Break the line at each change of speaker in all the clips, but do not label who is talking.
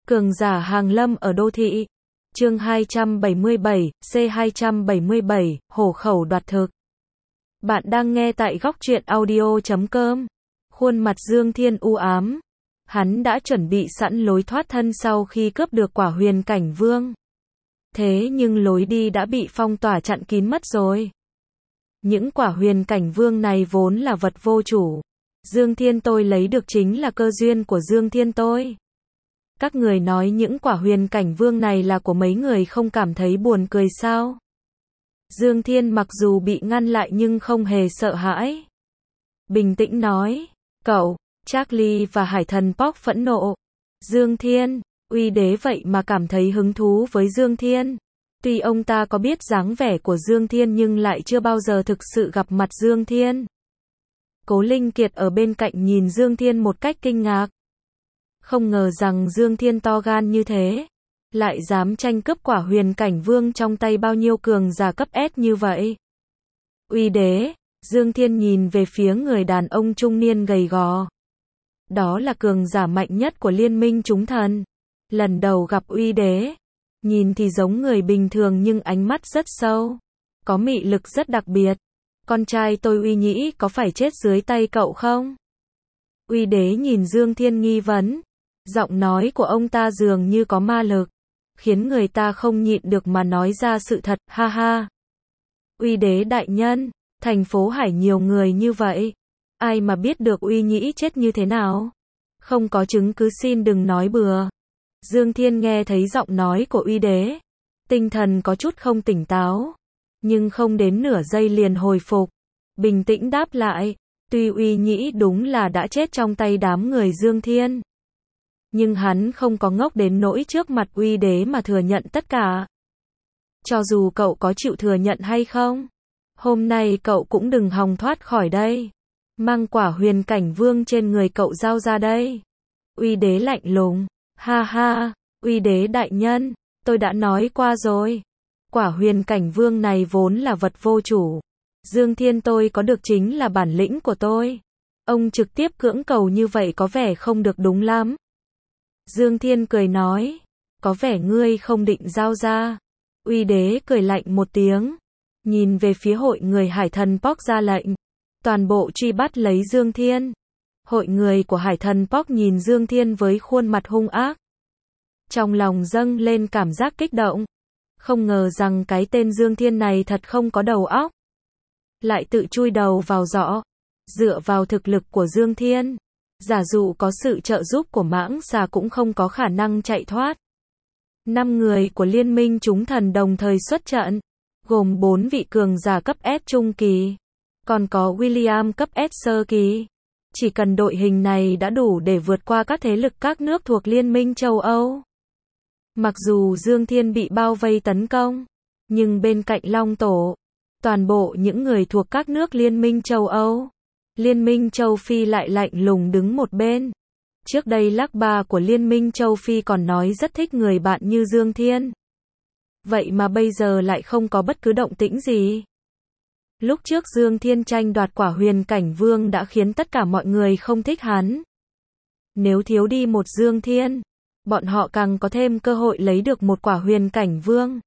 Cường giả hàng lâm ở đô thị. Chương 277, C277, hổ khẩu đoạt thực. Bạn đang nghe tại góc truyện audio.com. Khuôn mặt Dương Thiên u ám. Hắn đã chuẩn bị sẵn lối thoát thân sau khi cướp được quả huyền cảnh vương. Thế nhưng lối đi đã bị phong tỏa chặn kín mất rồi. Những quả huyền cảnh vương này vốn là vật vô chủ. Dương Thiên tôi lấy được chính là cơ duyên của Dương Thiên tôi. Các người nói những quả huyền cảnh vương này là của mấy người không cảm thấy buồn cười sao? Dương Thiên mặc dù bị ngăn lại nhưng không hề sợ hãi. Bình tĩnh nói, cậu, Charlie và Hải Thần Pork phẫn nộ. Dương Thiên, Uy Đế vậy mà cảm thấy hứng thú với Dương Thiên. Tuy ông ta có biết dáng vẻ của Dương Thiên nhưng lại chưa bao giờ thực sự gặp mặt Dương Thiên. Cố Linh Kiệt ở bên cạnh nhìn Dương Thiên một cách kinh ngạc. Không ngờ rằng Dương Thiên to gan như thế, lại dám tranh cướp quả huyền cảnh vương trong tay bao nhiêu cường giả cấp S như vậy. Uy Đế, Dương Thiên nhìn về phía người đàn ông trung niên gầy gò. Đó là cường giả mạnh nhất của liên minh chúng thần. Lần đầu gặp Uy Đế, nhìn thì giống người bình thường nhưng ánh mắt rất sâu, có mị lực rất đặc biệt. Con trai tôi Uy Nhĩ có phải chết dưới tay cậu không? Uy Đế nhìn Dương Thiên nghi vấn. Giọng nói của ông ta dường như có ma lực, khiến người ta không nhịn được mà nói ra sự thật, ha ha. Uy Đế đại nhân, thành phố Hải nhiều người như vậy, ai mà biết được Uy Nhĩ chết như thế nào? Không có chứng cứ xin đừng nói bừa. Dương Thiên nghe thấy giọng nói của Uy Đế, tinh thần có chút không tỉnh táo, nhưng không đến nửa giây liền hồi phục, bình tĩnh đáp lại, tuy Uy Nhĩ đúng là đã chết trong tay đám người Dương Thiên, nhưng hắn không có ngốc đến nỗi trước mặt Uy Đế mà thừa nhận tất cả. Cho dù cậu có chịu thừa nhận hay không, hôm nay cậu cũng đừng hòng thoát khỏi đây. Mang quả huyền cảnh vương trên người cậu giao ra đây. Uy Đế lạnh lùng, ha ha, Uy Đế đại nhân, tôi đã nói qua rồi. Quả huyền cảnh vương này vốn là vật vô chủ. Dương Thiên tôi có được chính là bản lĩnh của tôi. Ông trực tiếp cưỡng cầu như vậy có vẻ không được đúng lắm. Dương Thiên cười nói, có vẻ ngươi không định giao ra. Uy Đế cười lạnh một tiếng, nhìn về phía hội người Hải Thần Pork ra lệnh, toàn bộ truy bắt lấy Dương Thiên. Hội người của Hải Thần Pork nhìn Dương Thiên với khuôn mặt hung ác, trong lòng dâng lên cảm giác kích động, không ngờ rằng cái tên Dương Thiên này thật không có đầu óc, lại tự chui đầu vào giỏ. Dựa vào thực lực của Dương Thiên, giả dụ có sự trợ giúp của mãng xà cũng không có khả năng chạy thoát. 5 người của liên minh chúng thần đồng thời xuất trận, gồm 4 vị cường giả cấp S trung kỳ, còn có William cấp S sơ kỳ. Chỉ cần đội hình này đã đủ để vượt qua các thế lực các nước thuộc Liên minh châu Âu. Mặc dù Dương Thiên bị bao vây tấn công, nhưng bên cạnh Long Tổ, toàn bộ những người thuộc các nước Liên minh châu Âu, Liên minh châu Phi lại lạnh lùng đứng một bên. Trước đây Lắc Ba của Liên minh châu Phi còn nói rất thích người bạn như Dương Thiên. Vậy mà bây giờ lại không có bất cứ động tĩnh gì. Lúc trước Dương Thiên tranh đoạt quả huyền cảnh vương đã khiến tất cả mọi người không thích hắn. Nếu thiếu đi một Dương Thiên, bọn họ càng có thêm cơ hội lấy được một quả huyền cảnh vương.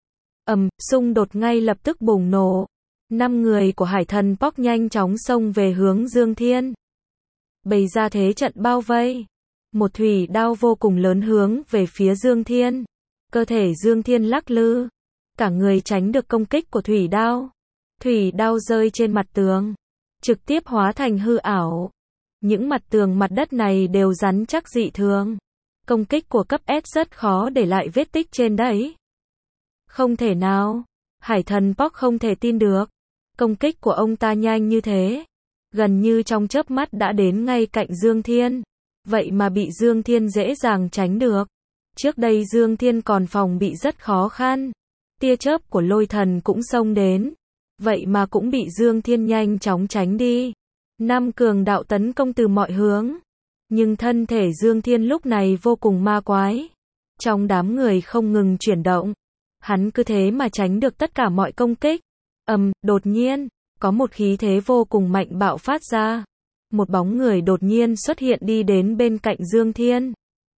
Xung đột ngay lập tức bùng nổ. 5 người của Hải Thần Pork nhanh chóng xông về hướng Dương Thiên, bày ra thế trận bao vây. Một thủy đao vô cùng lớn hướng về phía Dương Thiên. Cơ thể Dương Thiên lắc lư, cả người tránh được công kích của thủy đao. Thủy đao rơi trên mặt tường, trực tiếp hóa thành hư ảo. Những mặt tường mặt đất này đều rắn chắc dị thường. Công kích của cấp S rất khó để lại vết tích trên đấy. Không thể nào, Hải Thần Pork không thể tin được. Công kích của ông ta nhanh như thế, gần như trong chớp mắt đã đến ngay cạnh Dương Thiên. Vậy mà bị Dương Thiên dễ dàng tránh được. Trước đây Dương Thiên còn phòng bị rất khó khăn. Tia chớp của lôi thần cũng xông đến. Vậy mà cũng bị Dương Thiên nhanh chóng tránh đi. 5 cường đạo tấn công từ mọi hướng. Nhưng thân thể Dương Thiên lúc này vô cùng ma quái. Trong đám người không ngừng chuyển động. Hắn cứ thế mà tránh được tất cả mọi công kích. Đột nhiên, có một khí thế vô cùng mạnh bạo phát ra. Một bóng người đột nhiên xuất hiện đi đến bên cạnh Dương Thiên.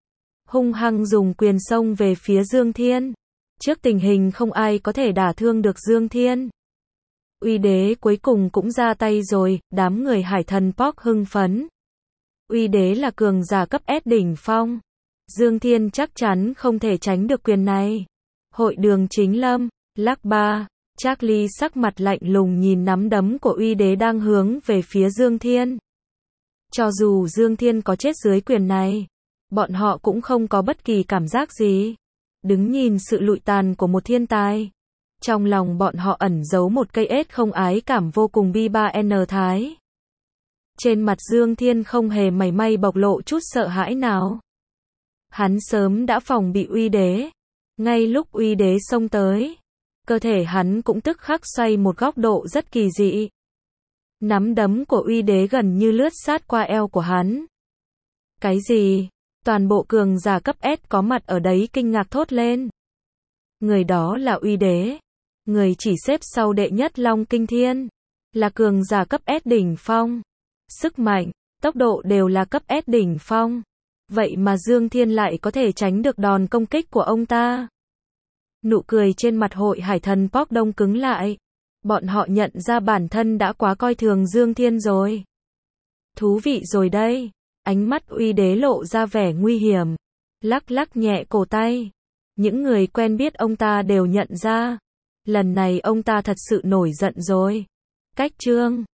hung hăng dùng quyền xông về phía Dương Thiên. Trước tình hình không ai có thể đả thương được Dương Thiên. Uy đế cuối cùng cũng ra tay rồi, đám người hải thần Pork hưng phấn. Uy đế là cường giả cấp S đỉnh phong. Dương Thiên chắc chắn không thể tránh được quyền này. Hội đường chính lâm, Lắc Ba, Charlie sắc mặt lạnh lùng nhìn nắm đấm của uy đế đang hướng về phía Dương Thiên. Cho dù Dương Thiên có chết dưới quyền này, bọn họ cũng không có bất kỳ cảm giác gì. Đứng nhìn sự lụi tàn của một thiên tài. Trong lòng bọn họ ẩn giấu một cây ết không ái cảm vô cùng bi ba n thái. Trên mặt Dương Thiên không hề mảy may bộc lộ chút sợ hãi nào. Hắn sớm đã phòng bị uy đế. Ngay lúc uy đế xông tới, cơ thể hắn cũng tức khắc xoay một góc độ rất kỳ dị. Nắm đấm của uy đế gần như lướt sát qua eo của hắn. Cái gì? Toàn bộ cường giả cấp S có mặt ở đấy kinh ngạc thốt lên. Người đó là uy đế. Người chỉ xếp sau đệ nhất Long Kinh Thiên. Là cường giả cấp S đỉnh phong. Sức mạnh, tốc độ đều là cấp S đỉnh phong. Vậy mà Dương Thiên lại có thể tránh được đòn công kích của ông ta. Nụ cười trên mặt hội hải thần Pork đông cứng lại. Bọn họ nhận ra bản thân đã quá coi thường Dương Thiên rồi. Thú vị rồi đây. Ánh mắt uy đế lộ ra vẻ nguy hiểm. Lắc lắc nhẹ cổ tay. Những người quen biết ông ta đều nhận ra. Lần này ông ta thật sự nổi giận rồi. Cách chương